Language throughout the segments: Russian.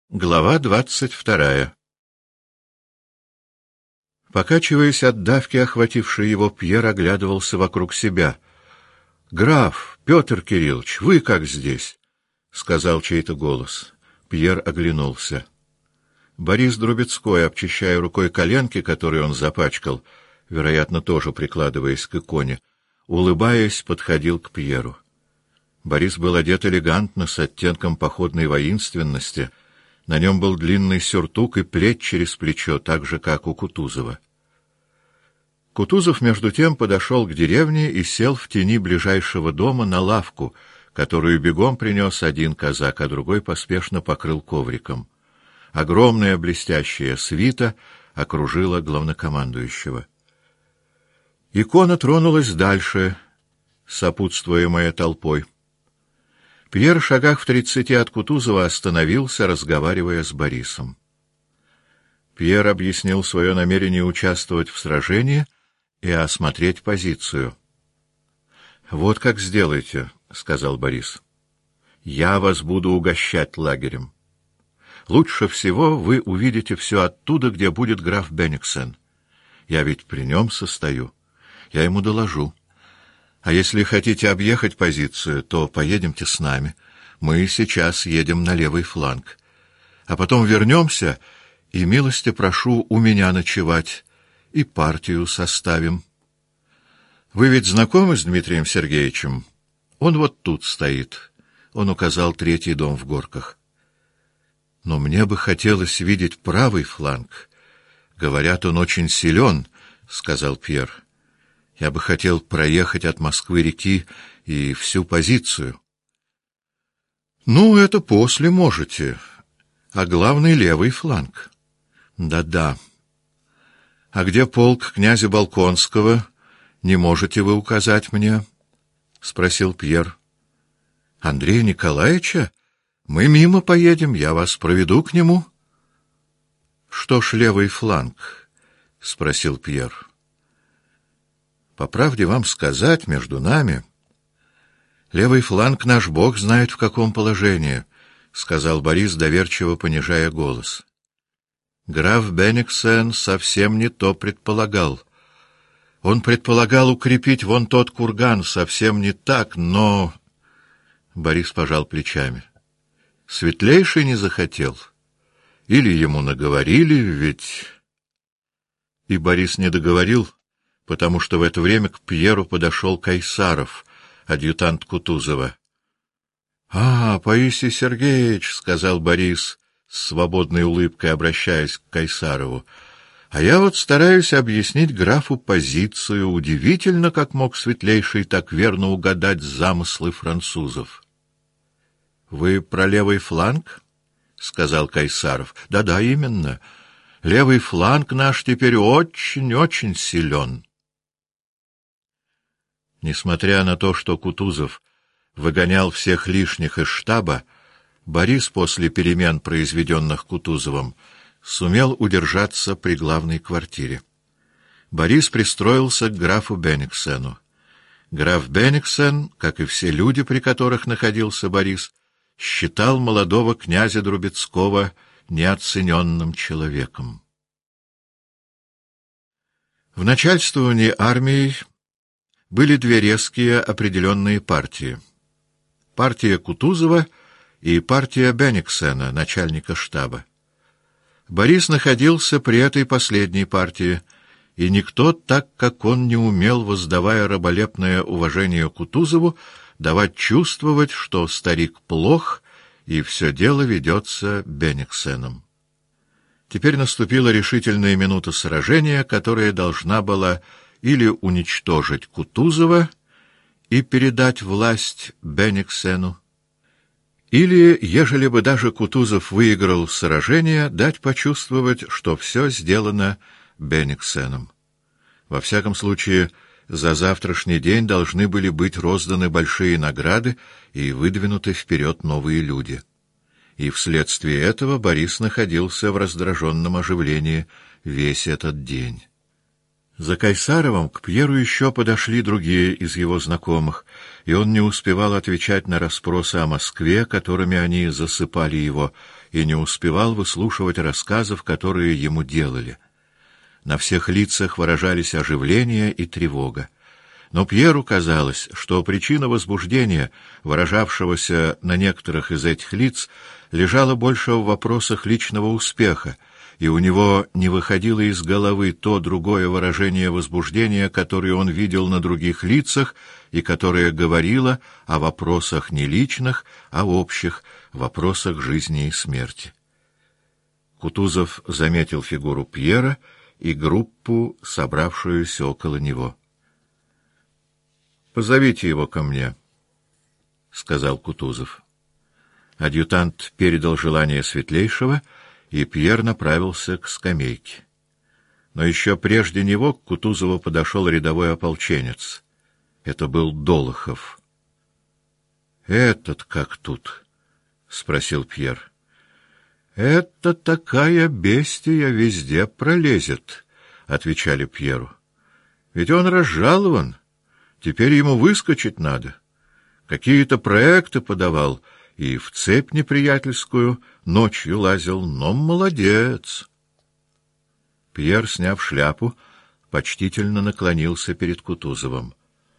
Глава 22. Покачиваясь от давки, охватившей его, Пьер оглядывался вокруг себя. — Граф, Петр Кириллович, вы как здесь? — сказал чей-то голос. Пьер оглянулся. Борис Друбецкой, обчищая рукой коленки, которые он запачкал, вероятно, тоже прикладываясь к иконе, улыбаясь, подходил к Пьеру. Борис был одет элегантно, с оттенком походной воинственности. На нем был длинный сюртук и плеть через плечо, так же, как у Кутузова. Кутузов, между тем, подошел к деревне и сел в тени ближайшего дома на лавку, которую бегом принес один казак, а другой поспешно покрыл ковриком. Огромная блестящая свита окружила главнокомандующего. Икона тронулась дальше, сопутствуемая толпой. Пьер, в шагах в 30 от Кутузова, остановился, разговаривая с Борисом. Пьер объяснил свое намерение участвовать в сражении и осмотреть позицию. — Вот как сделайте, — сказал Борис. — Я вас буду угощать лагерем. Лучше всего вы увидите все оттуда, где будет граф Бенниксен. Я ведь при нем состою. Я ему доложу. А если хотите объехать позицию, то поедемте с нами. Мы сейчас едем на левый фланг. А потом вернемся, и милости прошу у меня ночевать, и партию составим. Вы ведь знакомы с Дмитрием Сергеевичем? Он вот тут стоит. Он указал 3-й дом в Горках. Но мне бы хотелось видеть правый фланг. Говорят, он очень силен, — сказал Пьер. Я бы хотел проехать от Москвы-реки и всю позицию. — Ну, это после можете. А главный — левый фланг. — Да-да. — А где полк князя Болконского? Не можете вы указать мне? — спросил Пьер. — Андрея Николаевича? Мы мимо поедем, я вас проведу к нему. — Что ж левый фланг? — спросил Пьер. По правде вам сказать, между нами, левый фланг наш бог знает в каком положении, — сказал Борис, доверчиво понижая голос. Граф Бенниксен совсем не то предполагал. Он предполагал укрепить вон тот курган, совсем не так, но... Борис пожал плечами. Светлейший не захотел. Или ему наговорили, ведь... И Борис не договорил, потому что в это время к Пьеру подошел Кайсаров, адъютант Кутузова. — Паисий Сергеевич, — сказал Борис, с свободной улыбкой обращаясь к Кайсарову, — а я вот стараюсь объяснить графу позицию. Удивительно, как мог светлейший так верно угадать замыслы французов. — Вы про левый фланг? — сказал Кайсаров. — Да-да, именно. Левый фланг наш теперь очень-очень силен. Несмотря на то, что Кутузов выгонял всех лишних из штаба, Борис после перемен, произведенных Кутузовым, сумел удержаться при главной квартире. Борис пристроился к графу Бенниксену. Граф Бенниксен, как и все люди, при которых находился Борис, считал молодого князя Друбецкого неоцененным человеком. В начальствовании армией были две резкие определенные партии. Партия Кутузова и партия Бенниксена, начальника штаба. Борис находился при этой последней партии, и никто, так как он не умел, воздавая раболепное уважение Кутузову, давать чувствовать, что старик плох, и все дело ведется Бенниксеном. Теперь наступила решительная минута сражения, которая должна была или уничтожить Кутузова и передать власть Бенниксену, или, ежели бы даже Кутузов выиграл сражение, дать почувствовать, что все сделано Бенниксеном. Во всяком случае, за завтрашний день должны были быть розданы большие награды и выдвинуты вперед новые люди. И вследствие этого Борис находился в раздраженном оживлении весь этот день. За Кайсаровым к Пьеру еще подошли другие из его знакомых, и он не успевал отвечать на расспросы о Москве, которыми они засыпали его, и не успевал выслушивать рассказов, которые ему делали. На всех лицах выражались оживление и тревога. Но Пьеру казалось, что причина возбуждения, выражавшегося на некоторых из этих лиц, лежала больше в вопросах личного успеха, и у него не выходило из головы то другое выражение возбуждения, которое он видел на других лицах и которое говорило о вопросах не личных, а общих, вопросах жизни и смерти. Кутузов заметил фигуру Пьера и группу, собравшуюся около него. «Позовите его ко мне», — сказал Кутузов. Адъютант передал желание Светлейшего, и Пьер направился к скамейке. Но еще прежде него к Кутузову подошел рядовой ополченец. Это был Долохов. «Этот как тут?» — спросил Пьер. «Это такая бестия везде пролезет», — отвечали Пьеру. «Ведь он разжалован, теперь ему выскочить надо. Какие-то проекты подавал и в цепь неприятельскую ночью лазил, но молодец». Пьер, сняв шляпу, почтительно наклонился перед Кутузовым.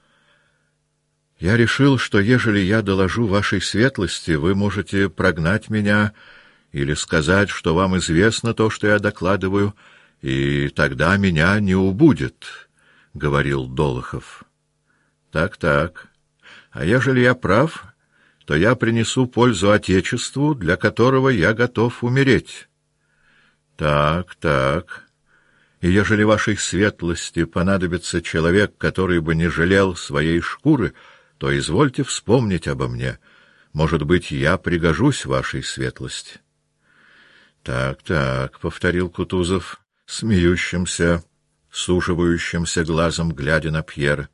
«Я решил, что ежели я доложу вашей светлости, вы можете прогнать меня или сказать, что вам известно то, что я докладываю, и тогда меня не убудет», — говорил Долохов. «Так. А ежели я прав, то я принесу пользу Отечеству, для которого я готов умереть». «Так. И ежели вашей светлости понадобится человек, который бы не жалел своей шкуры, то извольте вспомнить обо мне. Может быть, я пригожусь вашей светлости». «Так», — повторил Кутузов, смеющимся, суживающимся глазом, глядя на Пьера.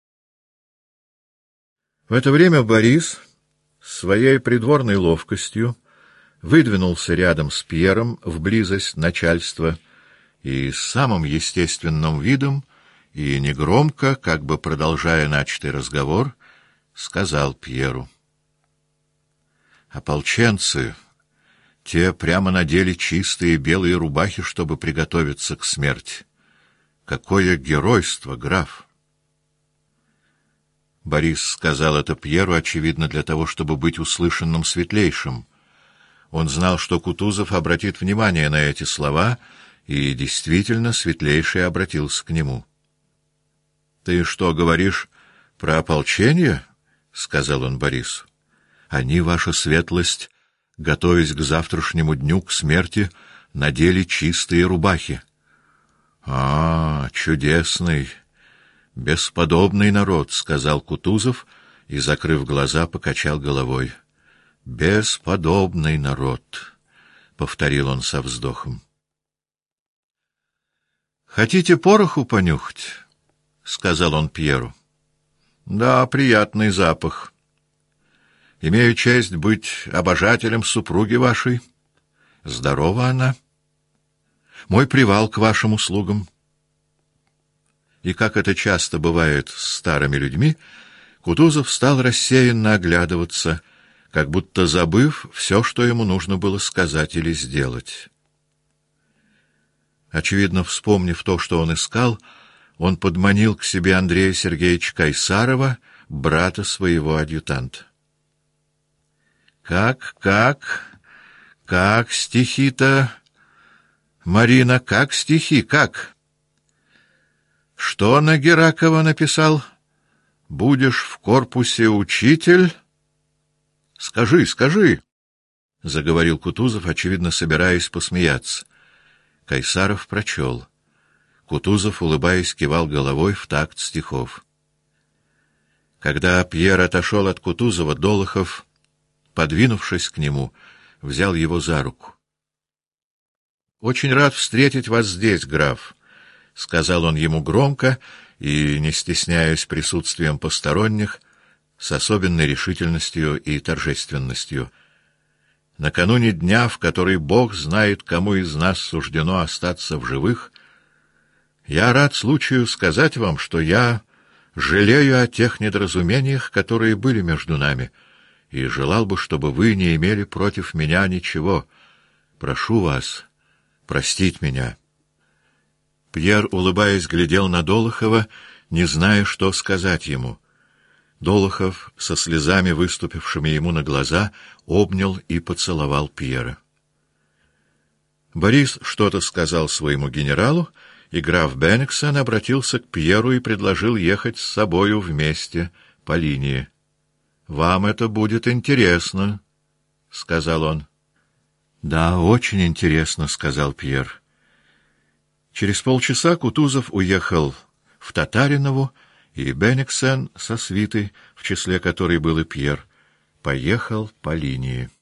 В это время Борис своей придворной ловкостью выдвинулся рядом с Пьером в близость начальства и с самым естественным видом и негромко, как бы продолжая начатый разговор, сказал Пьеру: «Ополченцы, те прямо надели чистые белые рубахи, чтобы приготовиться к смерти. Какое геройство, граф!» Борис сказал это Пьеру, очевидно, для того, чтобы быть услышанным Светлейшим. Он знал, что Кутузов обратит внимание на эти слова, и действительно Светлейший обратился к нему. «Ты что, говоришь про ополчение?» — сказал он Борису. «Они, ваша светлость, готовясь к завтрашнему дню, к смерти, надели чистые рубахи». Чудесный, бесподобный народ», — сказал Кутузов и, закрыв глаза, покачал головой. «Бесподобный народ», — повторил он со вздохом. «Хотите пороху понюхать?» — сказал он Пьеру. «Да, приятный запах. Имею честь быть обожателем супруги вашей. Здорова она. Мой привал к вашим услугам». И, как это часто бывает с старыми людьми, Кутузов стал рассеянно оглядываться, как будто забыв все, что ему нужно было сказать или сделать. Очевидно, вспомнив то, что он искал, он подманил к себе Андрея Сергеевича Кайсарова, брата своего адъютанта. «Как стихи-то, Марина, как стихи, как? Что на Геракова написал? Будешь в корпусе учитель? Скажи, — заговорил Кутузов, очевидно, собираясь посмеяться. Кайсаров прочел. Кутузов, улыбаясь, кивал головой в такт стихов. Когда Пьер отошел от Кутузова, Долохов, подвинувшись к нему, взял его за руку. «Очень рад встретить вас здесь, граф», — сказал он ему громко и, не стесняясь присутствием посторонних, с особенной решительностью и торжественностью. «Накануне дня, в который Бог знает, кому из нас суждено остаться в живых, я рад случаю сказать вам, что я жалею о тех недоразумениях, которые были между нами, и желал бы, чтобы вы не имели против меня ничего, Прошу вас простить меня». Пьер, улыбаясь, глядел на Долохова, не зная, что сказать ему. Долохов, со слезами, выступившими ему на глаза, обнял и поцеловал Пьера. Борис что-то сказал своему генералу, и граф Бенниксен обратился к Пьеру и предложил ехать с собою вместе по линии. «Вам это будет интересно», — сказал он. «Да, очень интересно», — сказал Пьер. Через полчаса Кутузов уехал в Татаринову, и Бенниксен со свитой, в числе которой был и Пьер, поехал по линии.